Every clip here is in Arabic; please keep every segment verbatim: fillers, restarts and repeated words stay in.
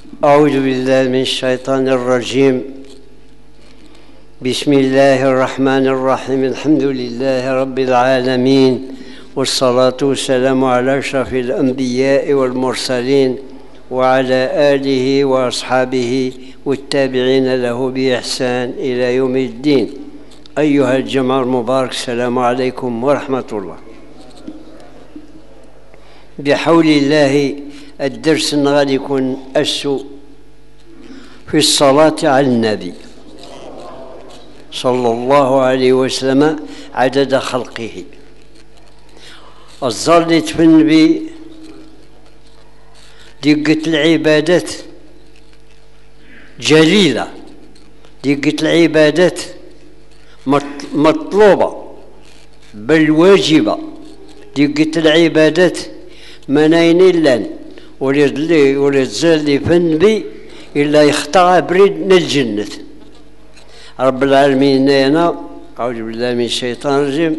أعوذ بالله من الشيطان الرجيم. بسم الله الرحمن الرحيم. الحمد لله رب العالمين، والصلاة والسلام على أشرف الأنبياء والمرسلين وعلى آله وأصحابه والتابعين له بإحسان إلى يوم الدين. أيها الجمع المبارك، السلام عليكم ورحمة الله. بحول الله الدرس غادي يكون السوء في الصلاة على النبي صلى الله عليه وسلم عدد خلقه. الظل تفن بي دقة العبادات جليلة، دقة العبادات مطلوبة بل واجبة، دقة العبادات منين لن ولد لي ولد زال فن بي إلا يختار بريد الجنة. رب العالمين هنا أعوذ بالله من الشيطان الرجيم: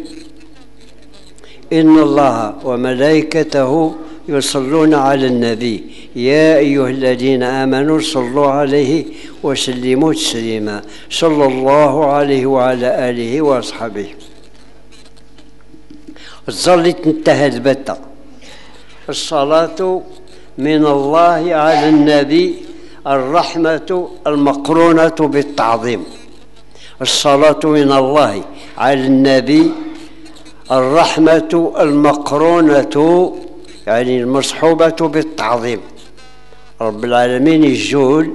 إن الله وملائكته يصلون على النبي يا أيها الذين آمنوا صلوا عليه وسلموا تسليما. صلى الله عليه وعلى آله وأصحابه. ظلت انتهى البتة. الصلاة من الله على النبي الرحمة المقرونة بالتعظيم. الصلاة من الله على النبي الرحمة المقرونة يعني المصحوبة بالتعظيم. رب العالمين يجول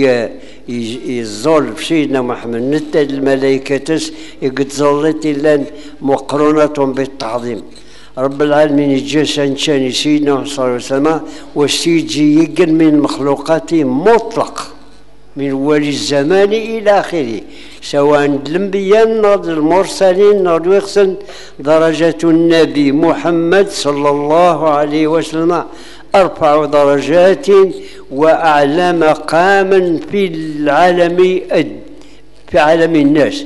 يزول في سيدنا محمد نتا الملائكة يقد ظلت إلا مقرونة بالتعظيم. رب العالمين يجسن شان سيدنا صلى الله عليه وسلم وسيجي يقل من مخلوقاته مطلق من ولي الزمان إلى آخره، سواء الأنبياء ناض المرسلين ناض ويخسن. درجة النبي محمد صلى الله عليه وسلم أرفع درجات وأعلى مقاما في العالم في عالم الناس.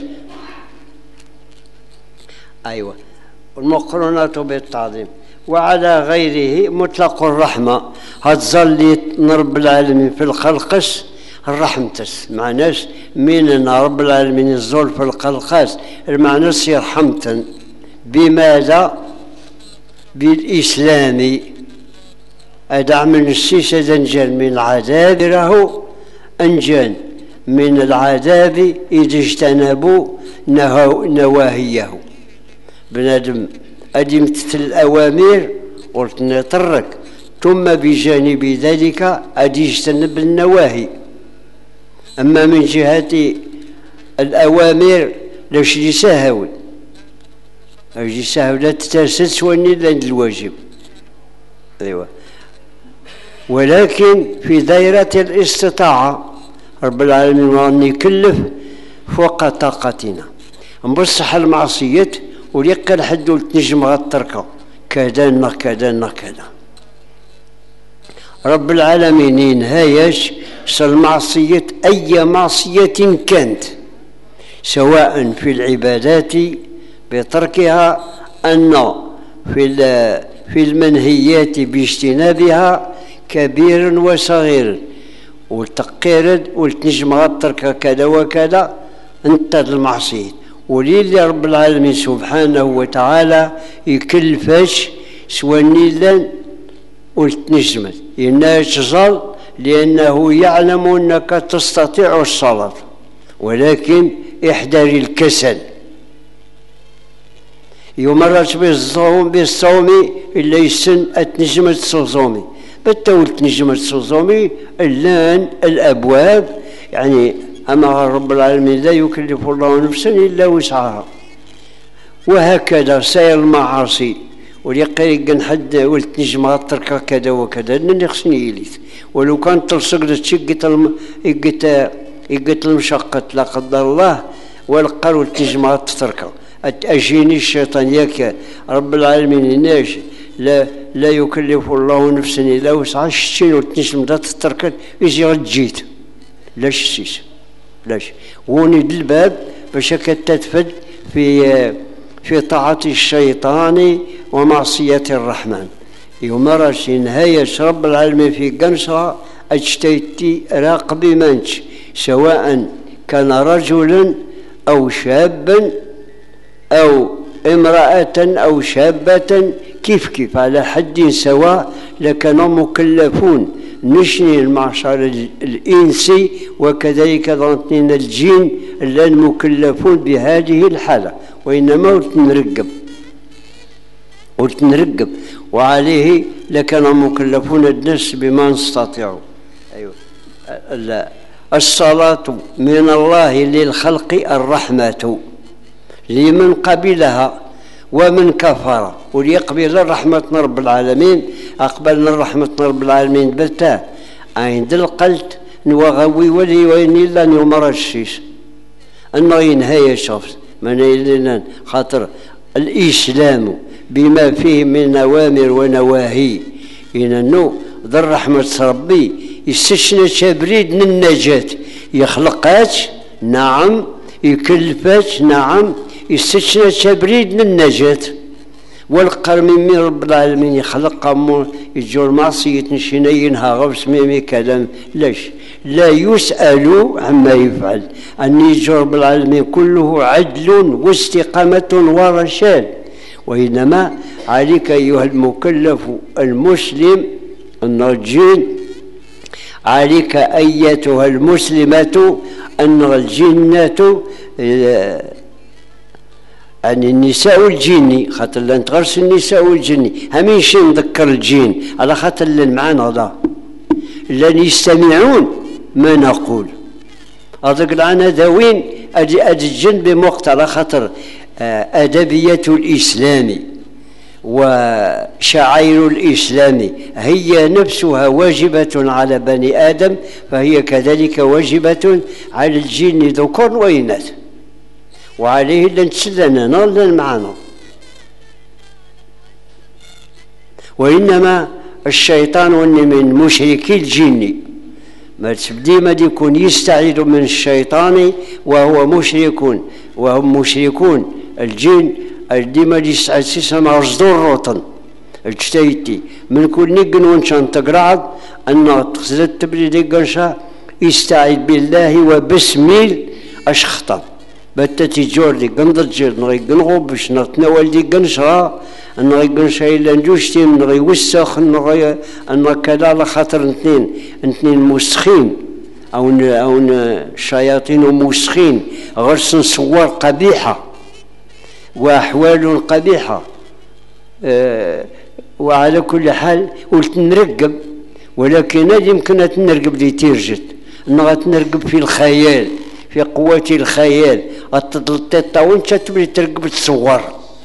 أيوة، المقرونة بالتعظيم. وعلى غيره مطلق الرحمة. هتظل رب العالمين في الخلقس الرحمتس معناش من رب العالمين الزول في الخلقس المعناش يرحمتن. بماذا؟ بالإسلام. أدع من السيسة أنجان من العذاب له أنجان من العذاب إذا اجتنبوا نواهيه. بنادم أدمت الأوامر قلت نترك، ثم بجانب ذلك أدي يجتنب النواهي. أما من جهة الأوامر لاش يساهو أجي ساهو لا تتاسس وني لأن الواجب. أيوة، ولكن في دائرة الاستطاعة رب العالمين راني يكلف فوق طاقتنا. نبصح المعصية وليقل حد تنجم غتركه كذا كذا كذا. رب العالمين ينهايش المعصية أي معصية كانت، سواء في العبادات بتركها أن في في المنهيات باجتنابها كبير وصغير، والتقير والتنجم غترك كذا وكذا انت المعصية. وليلي رب العالمين سبحانه وتعالى يكلفش سوى النيلان والتنجمت يناش ظل لأنه يعلم أنك تستطيع الصلاة، ولكن احذر الكسل. يمرت بالصوم بالصوم إلا يسن التنجمة الصومي بالتول تنجمة الصومي اللان الأبواب. يعني أما رب العالمين لا يكلف الله نفسا إلا وسعها. وهكذا سير المعاصي وليقيق حد والتنجم غترك كذا وكذا لأني خصني يليث. ولو كانت تلصق تشقت الم... يقت يقت المشقة لا قدر الله والقر والتنجم غترك. أجيني الشيطان ياك رب العالمين ناش لا لا يكلف الله نفسا إلا وسعها. شتين والتنجم غترك يجي غتجيت لاش سيس لاش وني الباب باش كتتفد في في طاعة الشيطان ومعصية الرحمن. يمرش نهاية رب العالمين في قنصة اجتيتي راقبي منش، سواء كان رجلا أو شابا أو امرأة أو شابة، كيف كيف على حد سواء، لكانوا مكلفون نشني المعشر الإنسي وكذلك ظنتين الجن لا مكلفون بهذه الحالة، وإنما ولتنرقب ولتنرقب وعليه لكانوا مكلفون الناس بما نستطيعوا. أيوة. الصلاة من الله للخلق الرحمة لمن قبلها ومن كفر، وليقبل رحمة رب العالمين. أقبلنا رحمة رب العالمين بتا عند القلت نوغوي ولي وين إلا يمر الشيش أنه ينهي شخص من إلنا خاطر الإسلام بما فيه من أوامر ونواهي إنه ذر رحمة ربي يستشنى شبريد من النجاة، يخلقاتش نعم، يكلفاتش نعم، يستشنى شبريد من النجاة. والقرم من رب العالمين يخلق أمور يجور معصية نشينينها غوص ميمي كلام لاش لا يسأل عما يفعل، أن يجور رب العالمين كله عدل واستقامة ورشاد. وإنما عليك أيها المكلف المسلم النرجين، عليك أيتها المسلمة أن الجنة يعني النساء والجن، خاطر لا نتغرس النساء والجن همين شي نذكر الجن على خاطر اللي معانا هذا لن يستمعون ما نقول. هذاك العنا ذوين أدي أدي الجن بمقت على خاطر أدبية الإسلام وشعائر الإسلام هي نفسها واجبة على بني آدم، فهي كذلك واجبة على الجن ذكور وإناث، وعليه لن تسلنا نار معنا. وإنما الشيطان من مشركي الجن، ما ديما يكون يستعيذ من الشيطان وهو مشرك وهم مشركون الجن، ديما يستعيذ سيسمى صدور روطن اجتيتي من كل نقن ونشان تقرعد أن تخزد تبري دقنشا يستعيذ بالله وبسم أشخطا باتتي جوردي قنضت جير نغي قنغو باش نتناول دي قنشرا نغي قنشا إلا نجوشتي نغي وسخ نغي أن كذا لخاطر اثنين اثنين مسخين أو أو شياطين مسخين غرس صور قبيحة وأحوال قبيحة. أه وعلى كل حال قلت نرقب، ولكن هذه يمكن نرقب دي تيرجت نغا نرقب في الخيال، في قوة الخيال التطلطيطة وانت تبري ترقب تصور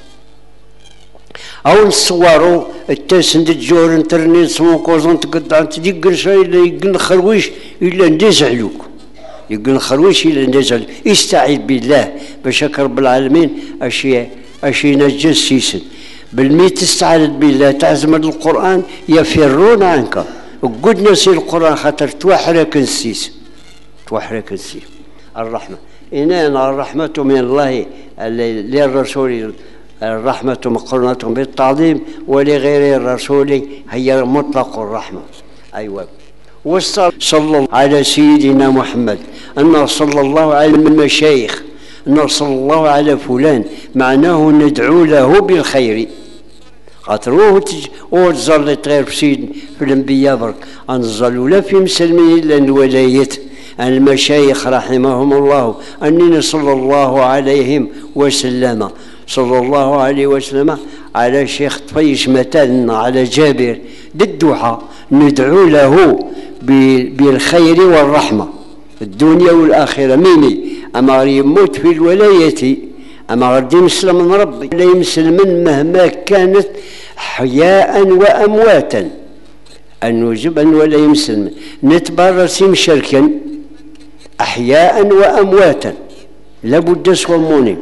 أو نصورو التاسن الجور انترنيت سموكوزون تقطع تدقن شيء إلا يقن خرويش إلا ندزعلوك يقن خرويش إلا ندزعلوك. استعيذ بالله باش رب العالمين أشي أشي نجس سيسن بالميت تستعيذ بالله تعزم القرآن يفرون عنك وقد نسي القرآن خاطر توحرك السيس توحرك السيس. الرحمة إننا الرحمة من الله للرسول، الرحمة مقرونة بالتعظيم، ولغير الرسول هي مطلق الرحمة. أيوة. والصلاة صلى الله على سيدنا محمد، أن صلى الله على المشايخ، أن صلى الله على فلان، معناه ندعو له بالخير. خاطروه وتظل غير في سيد في الأنبياء برك أنزلوا لا في مسلمين إلا الولايات المشايخ رحمهم الله، أننا صلى الله عليهم وسلم صلى الله عليه وسلم على شيخ طفيش مثلا على جابر بالدعاء ندعو له بالخير والرحمة الدنيا والآخرة. ميني أما يموت في الولاية أما غادي يمسلم من ربي لا يمسلم مهما كانت حياء وأمواتا أن وجب أن ولا يمسلم نتبرس مشركا أحياء وأمواتا لابد صوموني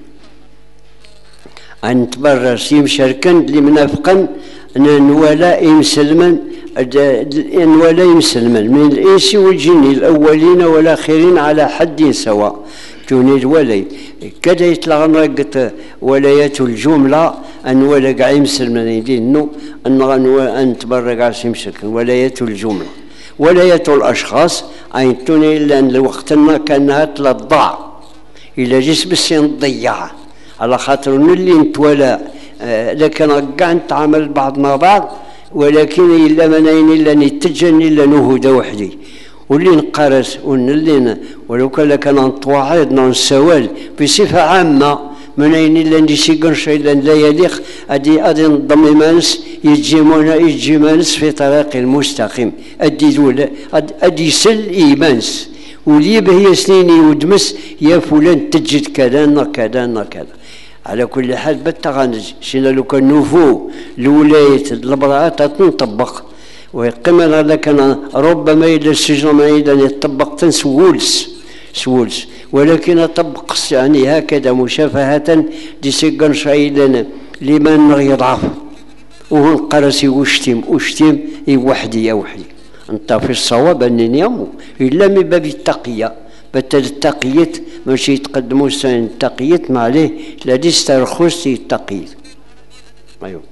أن نتبرس مشركا لمنافقا أن ولا يمسلما أن ولا يمسلما من الإنس والجن الأولين والآخرين على حد سواء توني الولي كذا يطلع نرقط ولايات الجملة أن ولا قاع يمسلما يدينو أن أن تبرق على سمسك ولايات الجملة. ولاية الأشخاص أين توني لأن وقتنا كانها تلضع إلى جسم السين ضيعة على خاطر اللي نتولى آه لكن كاع نتعامل بعضنا بعض، ولكن إلا منين إلا نتجن إلا نهدى وحدي واللي نقرس ونلين ولو كان كان نتواعد نسوال بصفة عامة منين إلا نسيقن شيء لا يليق أدي أدي نضم مانس يجيمونا يجي مانس في طريق المستقيم أدي دولا أدي سل إيمانس ولي به سنين ودمس يا فلان تجد كذا كذا كذا. على كل حال بالتغنج سينا لو كان نوفو الولاية البراءات تنطبق ويقيمنا لكن ربما إلى السجن ما إذا يطبق تنسولس سولس، ولكن طبق يعني هكذا مشافهة لسجن شيئا لمن يضعف وهو قرسي وشتم وشتم وحدي وحدي. انت في الصواب انني يمو الا من باب التقيه، بتل التقيت ماشي يتقدموا سن التقيت ما عليه لا ديسترخص التقيت. ايوه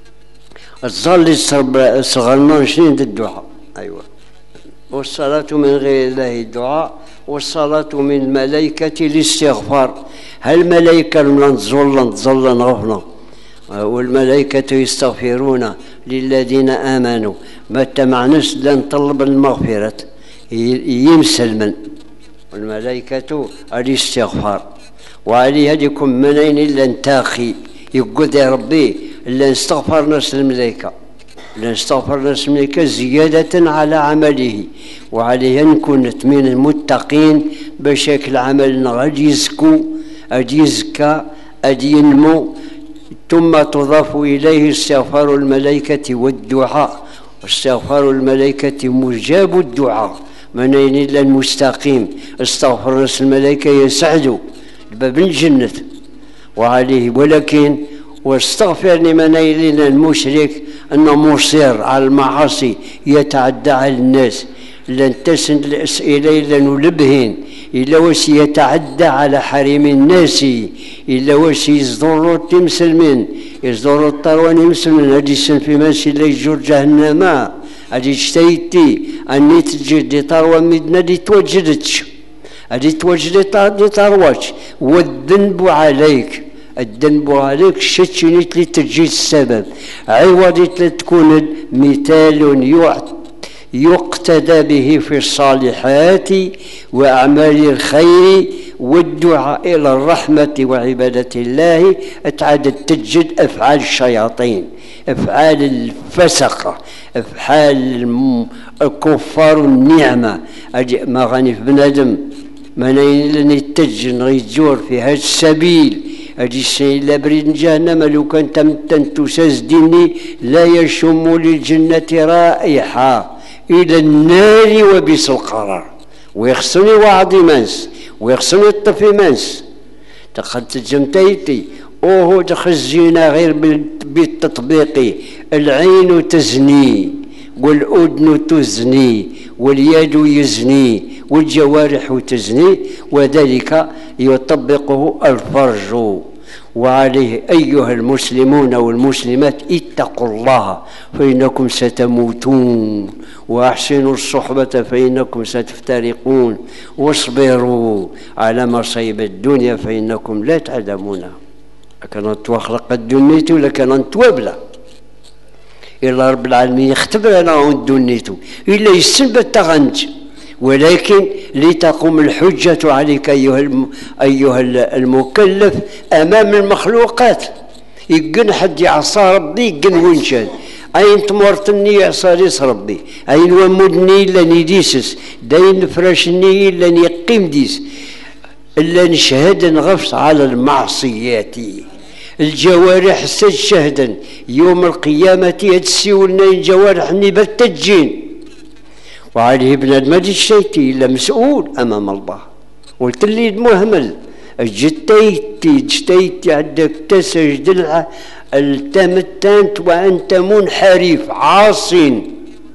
الظل صغرنا شنو الدعاء. ايوه والصلاة من غير الله الدعاء، والصلاة من الملائكة الاستغفار. هالملائكة من تظل تظل غفنا والملائكة يستغفرون للذين آمنوا، ما تمعناش لا نطلب المغفرة يمسلمن والملائكة الاستغفار. وعلي هذيكم منين إلا نتاخي يقول يا ربي إلا نستغفر ناس الملائكة، إلا نستغفر ناس الملائكة زيادة على عمله، وعليها نكون من المتقين بشكل عملنا غادي يزكو غادي يزكى غادي ينمو. ثم تضاف إليه استغفار الملائكة والدعاء، واستغفار الملائكة مجاب الدعاء منين إلا المستقيم استغفر ناس الملائكة يسعدوا باب الجنة. وعليه ولكن واستغفر لمن إلينا المشرك أنه مصر على المعاصي يتعدى على الناس، لن تسن الأسئلة إلا نلبهن إلا واش يتعدى على حريم الناس، إلا واش يصدروا تمسلمين يصدروا الطروان يمسلمين هادي سن في ماشي لا يجور جهنم هادي اشتيتي أني تجد دي طروان مدنا دي توجدتش هادي توجدت دي طرواتش. والذنب عليك الذنب عليك شتشنيت لي تجي السبب عوضت لتكون مثال يقتدى به في الصالحات وأعمال الخير والدعاء إلى الرحمة وعبادة الله. اتعادت تجد أفعال الشياطين، أفعال الفسقة، أفعال الكفار النعمة. ما غني في بنادم منين يتجن غيجور في هذا السبيل هذه الشيء لا بريد جهنم لو كان تمتن تساز ديني لا يشم للجنة رائحة إلى النار وبئس القرار. ويخصني وعدي منس ويخصني الطفي منس تقد جمتيتي اوه تخزينا غير بالتطبيق. العين تزني والأذن تزني واليد يزني والجوارح تزني وذلك يطبقه الفرج. وعليه أيها المسلمون والمسلمات اتقوا الله فإنكم ستموتون، وأحسنوا الصحبة فإنكم ستفترقون، واصبروا على مصيب الدنيا فإنكم لا تعلمونها. لكن توخلق الدنيا لكن توابلا إلا رب العالمين يختبر أنا دنيتو إلا يسلب التغنج. ولكن لتقوم الحجة عليك أيها أيها المكلف أمام المخلوقات. يقن حد يعصى ربي يقن وينشان أين تمرتني يعصى ريس ربي أين ومدني لن يديسس داين فراشني لن يقيم ديس إلا نشهد نغفص على المعصيات. الجوارح شهدا يوم القيامة يتسيولنا الجوارح نبات تجين. وعليه بنادم ما جيتي إلا مسؤول أمام الله. قلت لي مهمل جتيتي جتيتي عندك تسجد التمتنت وأنت منحرف عاصٍ.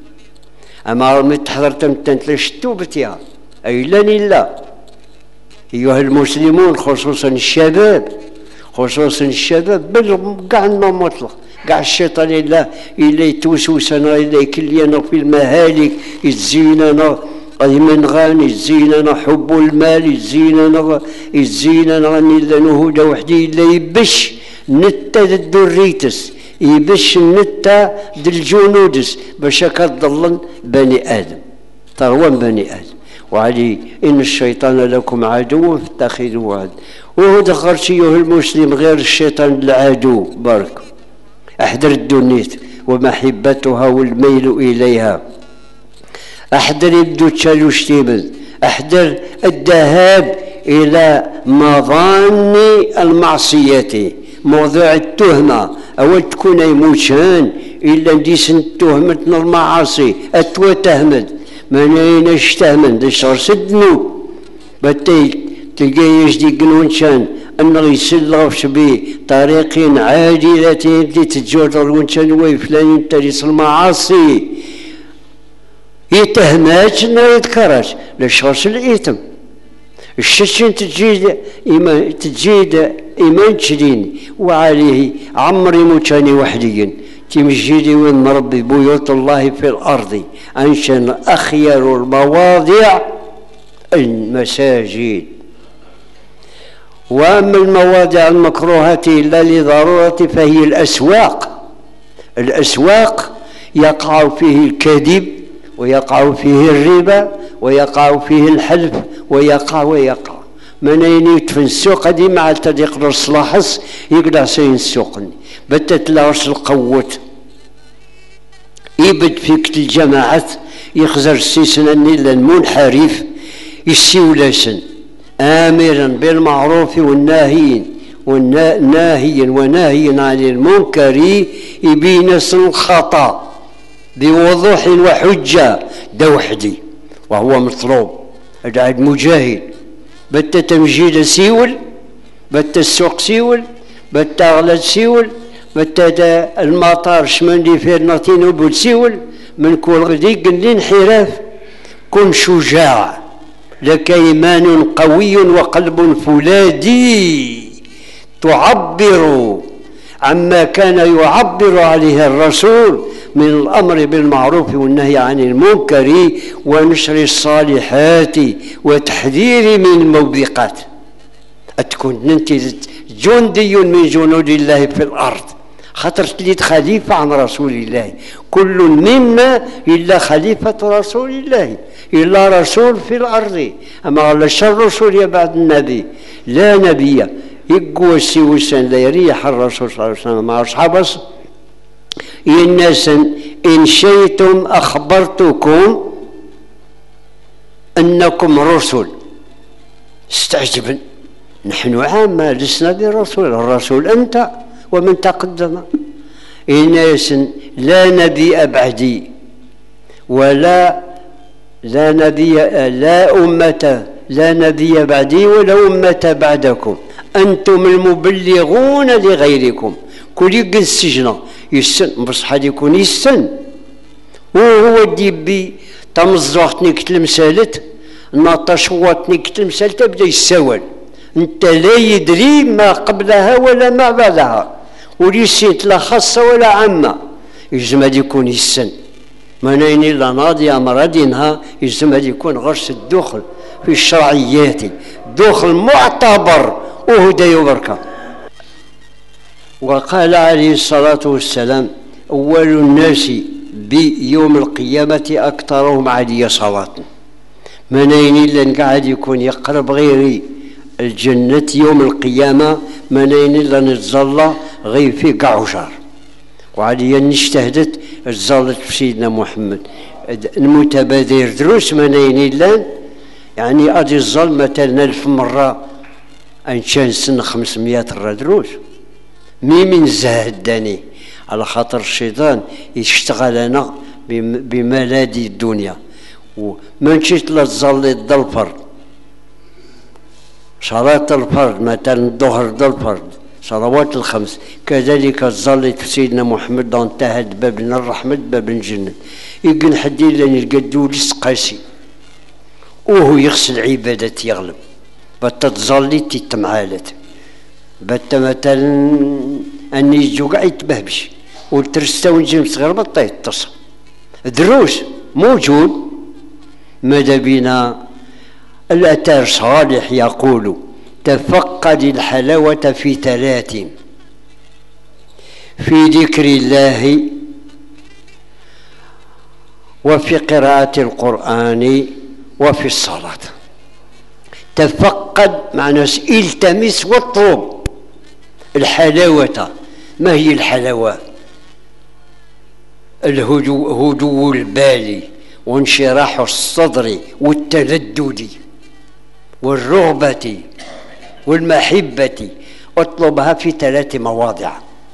أما رمي تحضر تمتنت لشتوبتها أي لن إلا. أيها المسلمون خصوصا الشباب خصوصا الشباب بل كاع مطلق كاع الشيطان إلا إلا يتوسوسنا إلا يكلينا في المهالك يتزيننا من غاني يتزيننا حب المال يتزيننا يتزيننا إلا نهودا وحدي إلا يبش نتا الدريتس يبش نتا الجنودس باش كتضلن بني آدم تروان بني آدم وعلي إن الشيطان لكم عدو فاتخذوه عدو وهو دخلت أيها المسلم غير الشيطان العدو بارك أحذر الدنيت ومحبتها والميل إليها أحذر يبدو تشالوش تيمن أحذر الذهاب إلى مظان المعصية موضوع التهمة أول تكون يموتشان إلا نديس التهمة المعاصي أتوا تهمد ما نيناش تهمن دشر سدنو بتي تلقى يجدي قنونشان أنه يسلغش بطريق عاجلة تتجر ونشان ويفلان ينترس المعاصي يتهماش انه يذكرش للشخص الإثم الشتشين تجيد إيمان تجيد إيمان تشرين وعليه عمري موتاني وحدي تمجيدي وين ربي بيوت الله في الأرض أنشن أخير المواضع المساجد وأما المواضع المكروهة إلا لضرورة فهي الأسواق الأسواق يقع فيه الكذب ويقع فيه الربا ويقع فيه الحلف ويقع ويقع من أين يتفن السوق هذه مع يقدر الصلاحس يقدر سين السوقني بتت لاش القوت يبد فيك الجماعات يخزر السيسنا إلا المنحرف يسيولاسن آمرا بالمعروف والناهين والناهيا وناهيا عن المنكر يبين الخطأ بوضوح وحجة دوحدي وهو مطلوب العاد مجاهد بت تمجيد سيول بت السوق سيول بت أغلى سيول بت المطار شمندي فير نطينو بول سيول من كل غدي قل انحراف كن شجاع لك إيمان قوي وقلب فولاذي تعبر عما كان يعبر عليه الرسول من الأمر بالمعروف والنهي عن المنكر ونشر الصالحات وتحذير من الموبقات تكون انت جندي من جنود الله في الأرض خاطر تليد خليفة عن رسول الله كل منا إلا خليفة رسول الله إلا رسول في الأرض أما على الشر رسول بعد النبي لا نبي يقوى السيوسان لا يريح الرسول صلى الله عليه وسلم مع أصحابه الناس إن شئتم أخبرتكم أنكم رسل استعجبا نحن عامة لسنا برسول الرسول أنت ومن تقدم إناس لا نبي بعدي ولا لا نبي لا أمة لا نبي بعدي ولا أمة بعدكم أنتم المبلغون لغيركم كل يقل السجن يسن بصح هذا يكون يسن وهو ديبي تمزوختني كتلمسالت ناطشواتني كتلمسالت بدا يساول انت لا يدري ما قبلها ولا ما بعدها وليسيت لا خاصة ولا عامة يجزم هذا يكون يسن ما نين إلا ناضية مرادينها يجزم هذا يكون غرس الدخل في الشرعيات دخل معتبر وهدى وبركة وقال عليه الصلاة والسلام أول الناس بيوم القيامة أكثرهم علي صلاة منين إلا قاعد يكون يقرب غيري الجنة يوم القيامة منين إلا نتظلى غير في قعشر وعليا نجتهدت الزلت في سيدنا محمد المتبادر دروس منين إلا يعني أدي الظل مثلا ألف مرة أن كان سن خمسمائة دروس مي من زهد داني على خاطر الشيطان يشتغل أنا بملاذ الدنيا وما مشيت للظل الفرد صلاة الفرد مثلا الظهر الفرد صلوات الخمس كذلك الظل في سيدنا محمد انتهت باب الرحمة باب الجنة يقول حد لن يلقى قاسي وهو يغسل عبادة يغلب بتتظلي تتمعالت بت مثلا اني جوع يتبهبش والترستا ونجم صغير بطا يتصل دروس موجود. ماذا بنا الأثر صالح يقول تفقد الحلاوة في ثلاث: في ذكر الله، وفي قراءة القرآن، وفي الصلاة. تفقد معنى التمس واطلب الحلاوة. ما هي الحلاوة؟ الهدوء، هدوء البال وانشراح الصدر والتلذذ والرغبة والمحبة. اطلبها في ثلاث مواضع.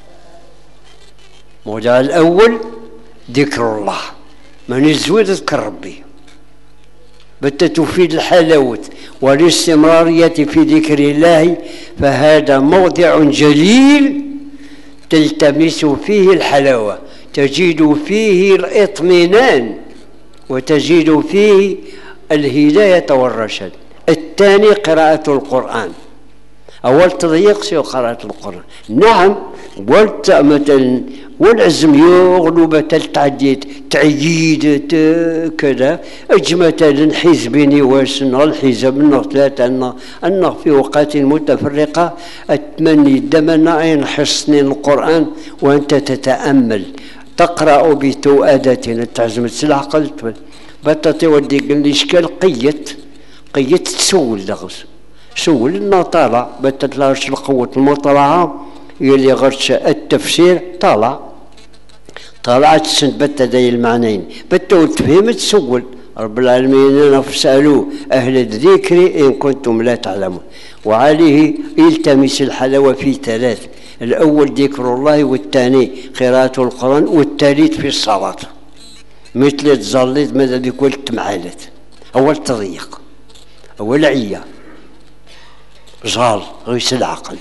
الموضع الأول ذكر الله، من يزود ذكر ربي بتا تفيد الحلاوة والاستمرارية في ذكر الله. فهذا موضع جليل تلتمس فيه الحلاوة، تجد فيه الاطمئنان وتجد فيه الهداية والرشد. الثاني قراءة القرآن. أول تضييق سوى قراءة القرآن، نعم، قلت مثلا والعزم يغلب تلتعديت تعييد كذا اجمة حزبني واسن الحزب انه ثلاثة انه انه في اوقات متفرقة اتمني دمنا ان حصني القرآن وانت تتأمل تقرأ بتؤادة تعزمت العقل بطتي ودي قال لي اشكال قيت قيت تسول دغس سول انه طالع بتتلاش القوة المطلعة يلي غرش التفسير طالع طلعت سنت بتا داي المعنيين بتا وتفهم تسول رب العالمين فاسألوا أهل الذكر إن كنتم لا تعلمون. وعليه يلتمس الحلاوة في ثلاث: الأول ذكر الله، والثاني قراءة القرآن، والثالث في الصلاة. مثل تزليت ماذا بيقول تمعالت. أول تضييق، أول عية زال غيس العقل.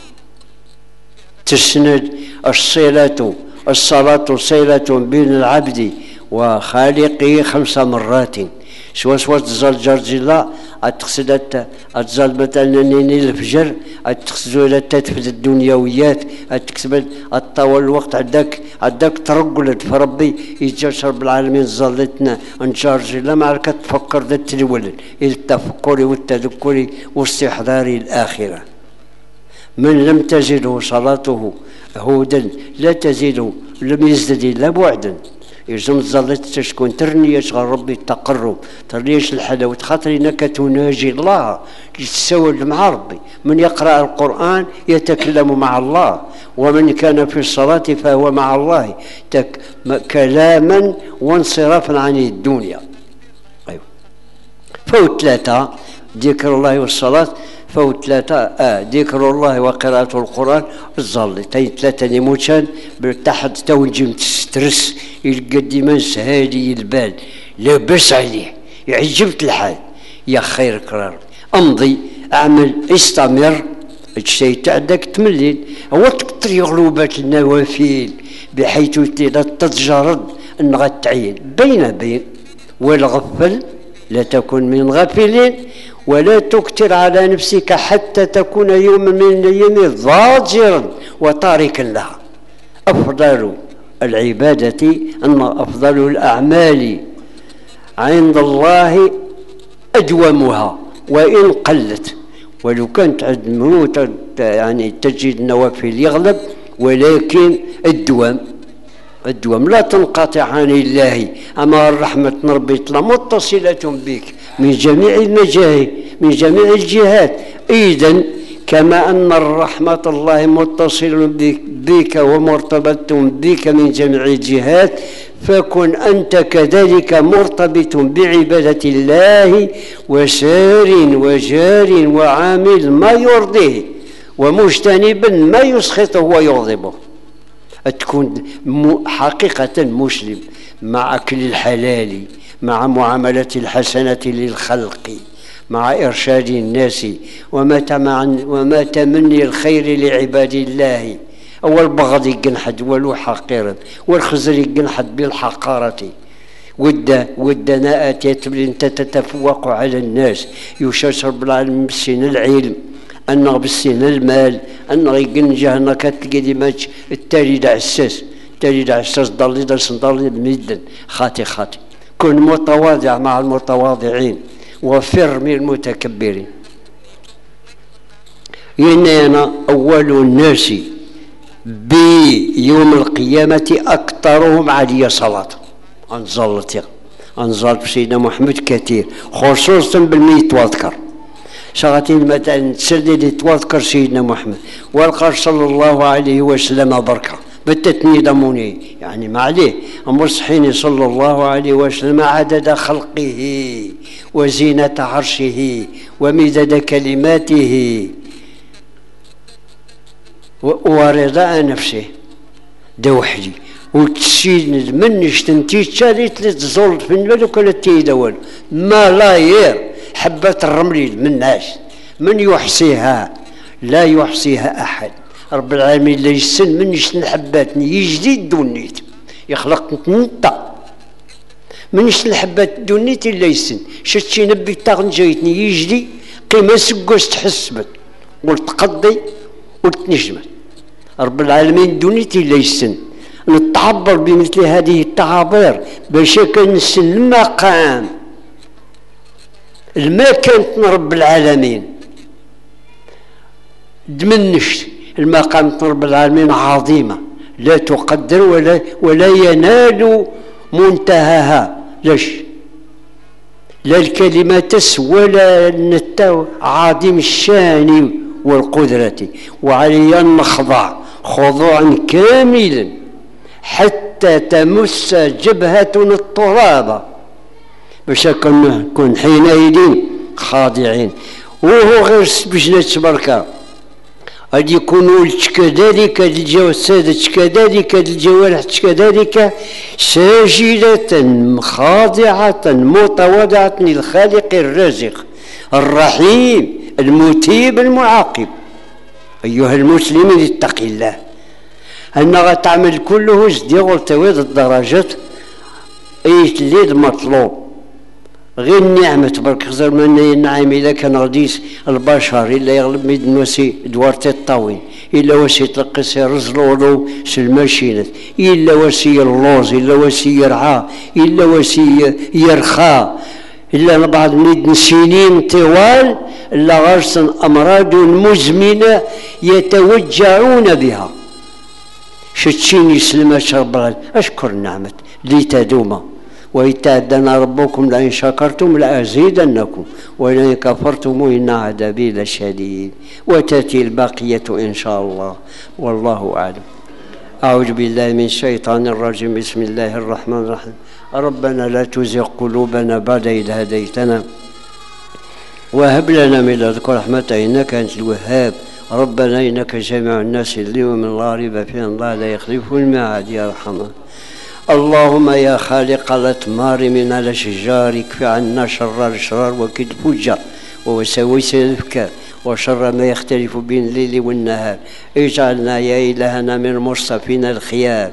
تسند الصلة الصلاة صلة بين العبد وخالقه خمس مرات. سوا سوا تزال جرجلا أتقصد أتزال مثلا نيني الفجر أتقصد التدفد الدنيويات أتكسب الطول الوقت عندك عندك ترقلت فربي يجاش رب العالمين زلتنا نجرجلا ما عرفت تفكر ذا التلولد التفكر والتذكر واستحضار الآخرة. من لم تزده صلاته هودا لا تزيده لم يزدد إلا بعدا. يلزم تظلت تشكون ترنيش غير ربي التقرب ترنيش الحلاوة خاطر انك تناجي الله تتساوى مع ربي. من يقرأ القرآن يتكلم مع الله، ومن كان في الصلاة فهو مع الله تك كلاما وانصرافا عن الدنيا. أيوة. فوت ثلاثة ذكر الله والصلاة، فوت ثلاثة آه ذكر الله وقراءة القرآن الظل تاي ثلاثة نموتشان تحت توجم تسترس القديمان سهادي البال لاباس عليه يعجبت الحال. يا خير كرار امضي اعمل استمر الشيء تعدك تملين هو تكتر يغلوبات النوافل بحيث لا تتجرد ان غتعين بين بين والغفل لا تكن من غافلين ولا تكتر على نفسك حتى تكون يوما من الايام ضاجرا وتاركا لها. افضل العبادة ان افضل الاعمال عند الله ادومها وان قلت. ولو كانت عند موت يعني تجد النوافل يغلب، ولكن الدوام الدوام لا تنقطع عن الله. اما الرحمة ربي متصلة بك من جميع المجاهد من جميع الجهات. إذن كما أن الرحمة الله متصل بك ومرتبط بك من جميع الجهات، فكن أنت كذلك مرتبط بعبادة الله وسار وجار وعامل ما يرضيه ومجتنبا ما يسخطه ويغضبه. تكون حقيقة مسلم مع أكل الحلال، مع معاملة الحسنة للخلق، مع إرشاد الناس، وما وما تمني الخير لعباد الله. أول بغض يقنحد ولو حقيرا، والخزر يقنحد بالحقارة ود والدناءة يتبل أنت تتفوق على الناس. يشاشر بالعلم بالسن العلم أنه بالسن المال أنه يقنجه أنك تلقى ديما التالي دع الساس تجد عشاش ضلي درس ضلي ميدا خاتي خاتي. كن متواضع مع المتواضعين وفر من المتكبرين. إننا أول الناس بيوم القيامة أكثرهم علي صلاة. أنزلت أنزل سيدنا محمد كثير خصوصا بالميت واذكر شغاتين مثلا تسردي اللي تواذكر سيدنا محمد والقى صلى الله عليه وسلم بركة بالتتني دموني يعني ما عليه أمر صحيني صلى الله عليه وسلم عدد خلقه وزينة عرشه ومدد كلماته ورضاء نفسه ده وحدي وتسيد منش تنتي تشاليت اللي تزول في الملك ولا تيدول ما لا ير حبة الرمل من ناس من يحصيها لا يحصيها أحد. رب العالمين لا يسن منش الحبات يجدي دونيت يخلق انت منش الحبات دونيت لا يسن شتي نبي تاغن جايتني يجدي قيمة سكوس تحسبت وتقضي وتنجمت. رب العالمين دونيتي لا يسن نتعبر بمثل هذه التعابير باش كنسن المقام المكان رب العالمين دمنشت المقام رب العالمين عظيمة لا تقدر ولا ولا ينال منتهاها. ليش؟ لا الكلمات ولا النتا عظيم الشان والقدرة وعلي نخضع خضوعا كاملا حتى تمس جبهتنا التراب باش نكون حينئذ خاضعين. وهو غير باش بركة قد يكونوا كذلك الجواسد كذلك الجوارح كذلك ساجدة خاضعة متواضعة للخالق الرازق الرحيم المثيب المعاقب. أيها المسلمين اتق الله أنها تعمل كله ازديغ تويض الدرجات أيت اللي المطلوب غير النعمة تبارك خزر من النعم إذا كان غديس البشر إلا يغلب ميد نوسي دوارت الطاوين إلا وسي تلقسي رزلولو سلماشينت إلا وسي اللوز إلا وسي يرعى إلا وسي يرخى إلا بعض ميد سنين طوال إلا غرسا أمراض مزمنة يتوجعون بها شتشين يسلم شرب. أشكر النعمة لتدوم ويتعدنا ربكم لئن شكرتم لأزيدنكم ولئن كفرتم إن عذابي لشديد وتأتي البقية إن شاء الله والله أعلم. أعوذ بالله من الشيطان الرجيم. بسم الله الرحمن الرحيم. ربنا لا تزغ قلوبنا بعد إذ هديتنا وهب لنا من لدنك رحمة إنك أنت الوهاب. ربنا إنك جامع الناس اليوم لا ريب فيه الله لا يخلف الميعاد يا رحمن. اللهم يا خالق الأتمار من الأشجار اكفي عنا شر الأشرار وكيد الفجار ووساوس الأفكار وشر ما يختلف بين الليل والنهار. اجعلنا يا إلهنا من المصطفين الخيار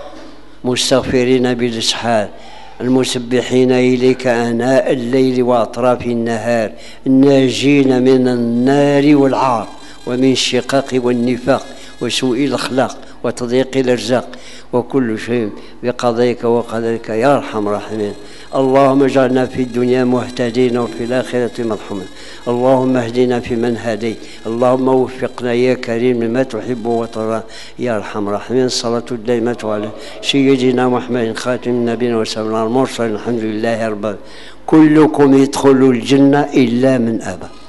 مستغفرين بالإسحار المسبحين إليك آناء الليل وأطراف النهار الناجين من النار والعار ومن الشقاق والنفاق وسوء الأخلاق وتضييق الأرزاق وكل شيء بقضيك وقدرك يا أرحم الراحمين. اللهم اجعلنا في الدنيا مهتدين وفي الآخرة مرحومين. اللهم اهدنا فيمن هديت. اللهم وفقنا يا كريم لما تحب وترى يا أرحم الراحمين. الصلاة الدائمة على سيدنا محمد خاتم النبيين وسلام المرسلين. الحمد لله رب العالمين. كلكم يدخل الجنة إلا من أبى.